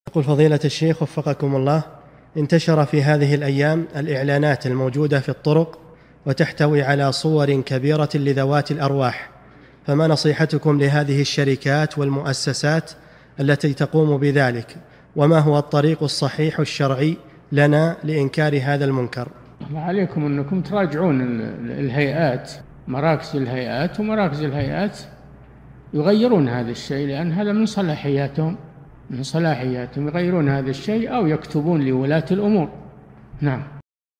يقول فضيلة الشيخ وفقكم الله: انتشر في هذه الأيام الإعلانات الموجودة في الطرق وتحتوي على صور كبيرة لذوات الأرواح، فما نصيحتكم لهذه الشركات والمؤسسات التي تقوم بذلك؟ وما هو الطريق الصحيح الشرعي لنا لإنكار هذا المنكر؟ عليكم أنكم تراجعون الهيئات، مراكز الهيئات ومراكز الهيئات يغيرون هذا الشيء، لأن هذا من صلاحياتهم يغيرون هذا الشيء أو يكتبون لولاة الأمور. نعم.